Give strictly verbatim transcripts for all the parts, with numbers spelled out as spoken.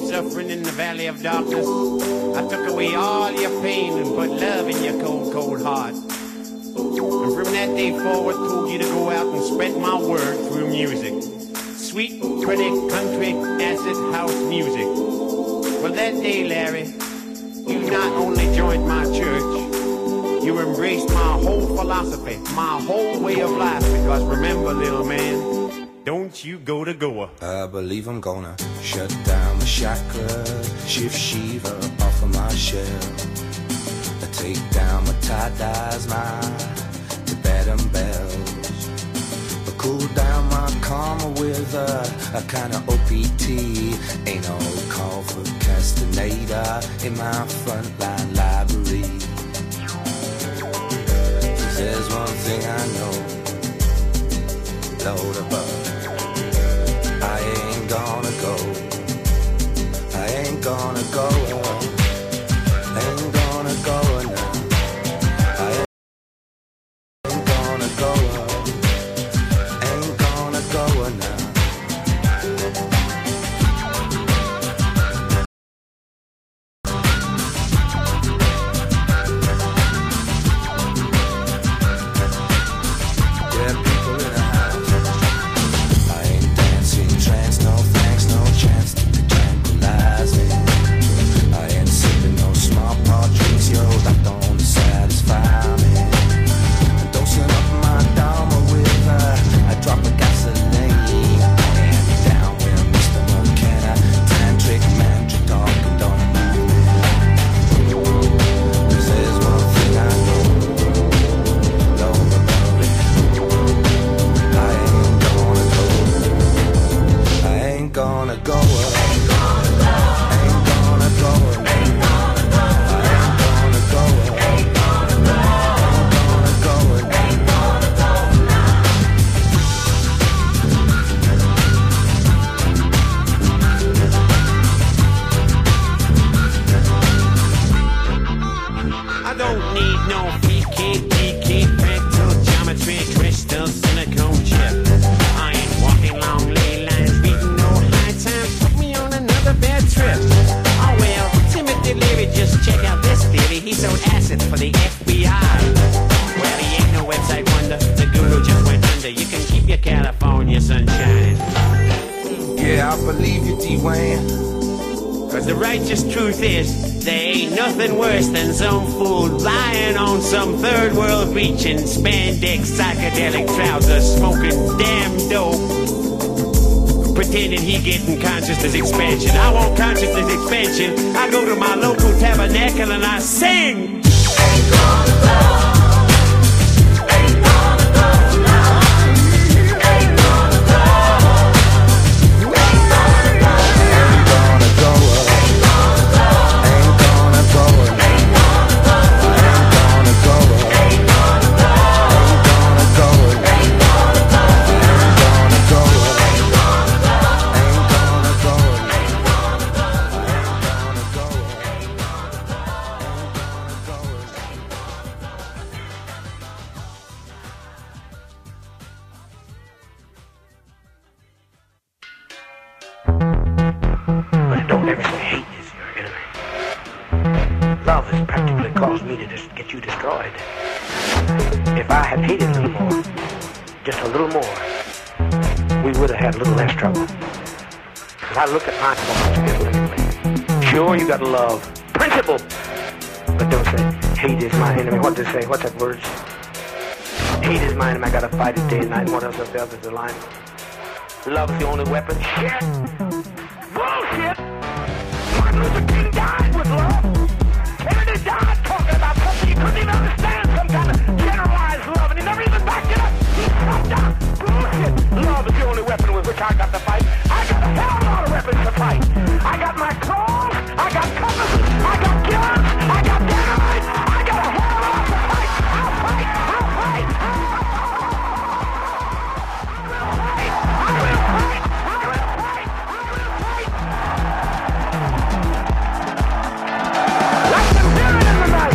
suffering in the valley of darkness. I took away all your pain and put love in your cold, cold heart. And from that day forward, told you to go out and spread my word through music. Sweet, pretty, country, acid house music. Well, that day, Larry, you not only joined my church, you embraced my whole philosophy, my whole way of life. Because remember, little man, don't you go to Goa. I believe I'm gonna shut down the chakra, shift Shiva off of my shell. I take down my tie-dyes, my Tibetan bells. I cool down my karma with a, a kind of O P T. Ain't no call for Castaneda in my frontline library. There's one thing I know, Lord above, I ain't gonna go, I ain't gonna go, I ain't gonna go now, I ain't gonna go, ain't gonna go now. Reaching spandex, psychedelic trousers, smoking damn dope, pretending he getting consciousness expansion. I want consciousness expansion. I go to my local tabernacle and I sing. Ain't gonna go. I look at my thoughts differently. Sure, you gotta love principle, but don't say hate is my enemy. What to say? What's that word? Hate is my enemy. I gotta fight it day and night. What else is the other line? Love's the only weapon. Shit! Bullshit! Martin Luther King died with love. Kennedy died talking about something you couldn't even understand. Some kind of generalized love, and he never even backed it up. He stopped down. Bullshit! Love is the only weapon with which I got to fight. I got a hell of a lot of weapons to fight. I got my claws, I got compasses, I got guns, I got dynamite, I got a hell of a lot to fight. I'll fight, I'll fight, I'll fight. I will fight, I will fight, I will fight, I will fight. Let them do it in the night.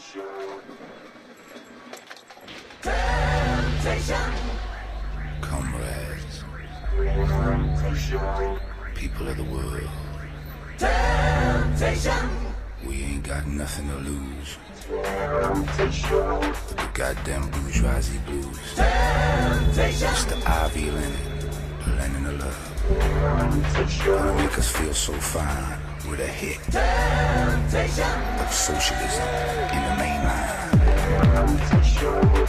Comrades, people of the world, we ain't got nothing to lose but the goddamn bourgeoisie blues. It's the Ivy Lenin, the Lenin of love, gonna make us feel so fine with a hit of socialism in the main line.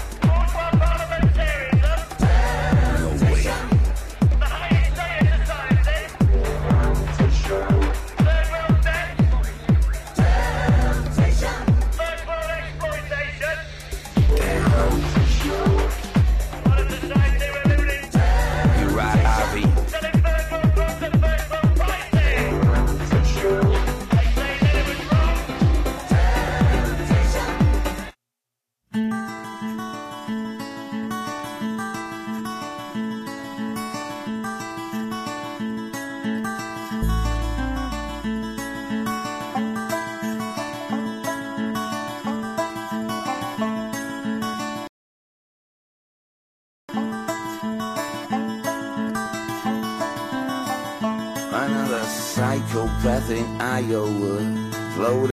Another psychopath in Iowa, floating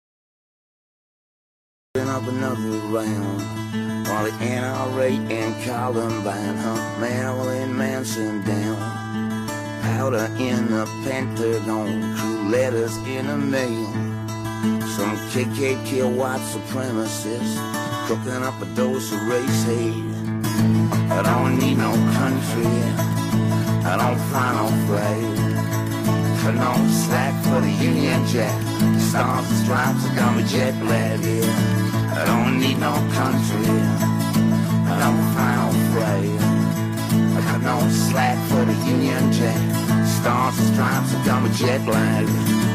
up another round, while the N R A and Columbine hunt Marilyn Manson down. Powder in the Pentagon, crew letters in the mail. Some K K K white supremacists cooking up a dose of race hate. I don't need no country, I don't fly no flag. Cut no slack for the Union Jack. Stars and stripes are got me jet lag, yeah. I don't need no country, I don't fly no flag. I cut no slack for the Union Jack. Stars and stripes are got me jet lag.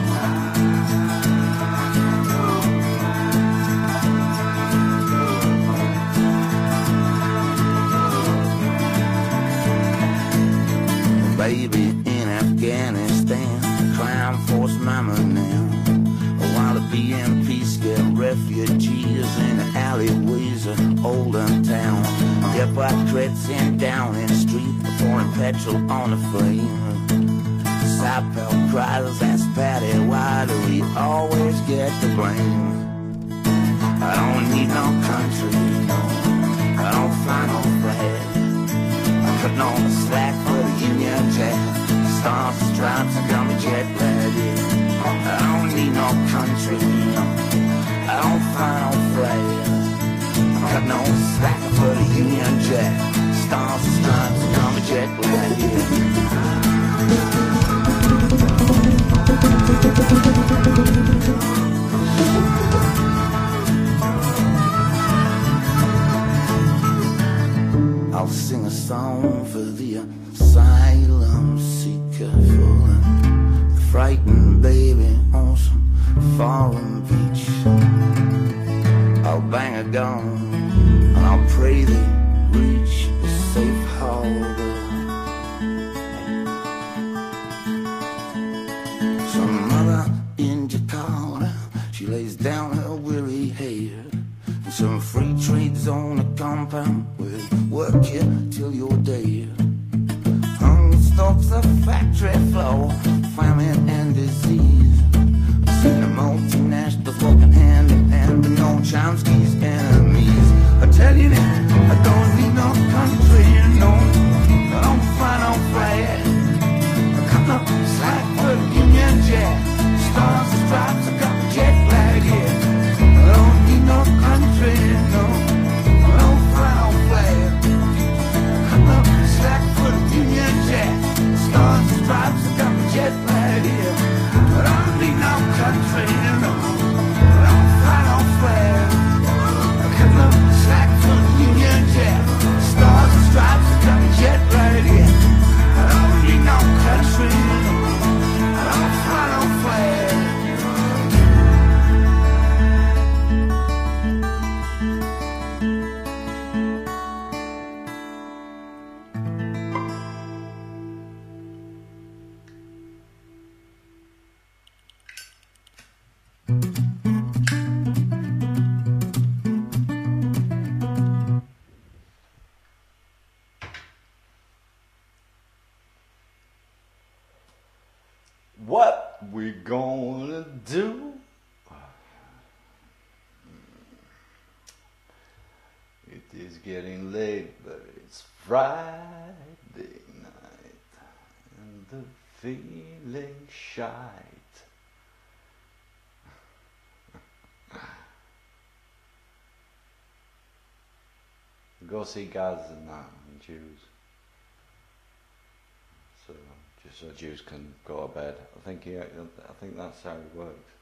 Baby in Afghanistan, crime force mama now. While the B M P scare refugees in the alleyways of Oldham town. Hypocrites in Downing Street, pouring petrol on the flame. Sapel cries, ask Patty, why do we always get the blame? I don't need no country, no, I don't fly no flag. I cut no slack for the Union Jack. Stars and stripes and got me jet lag, yeah. I don't need no country, no, I don't fly no flag. I cut no slack for the Union Jack. Stars and stripes and got me jet lag, yeah. I'll sing a song for the asylum seeker, for the frightened baby on some foreign beach. I'll bang a gong and I'll pray they reach a safe harbor. Some mother in Jakarta, she lays down her weary head. Some free trade zone, a compound will work you till you're dead. Hunger stops the factory floor, famine and disease. I've seen the multinationals walking hand in hand with no Chomsky's enemies. I tell you that I don't need no country, no, I don't fly no flag. I cut no slack for the Union Jack. Stars and stripes, I got the jet lag, yeah. I don't need no country, no, I don't fly no we gonna do? It is getting late, but it's Friday night, and the feeling shite. Go see Gaz and that, and Jews. So, just so Jews can go to bed. I think he, I think that's how it works.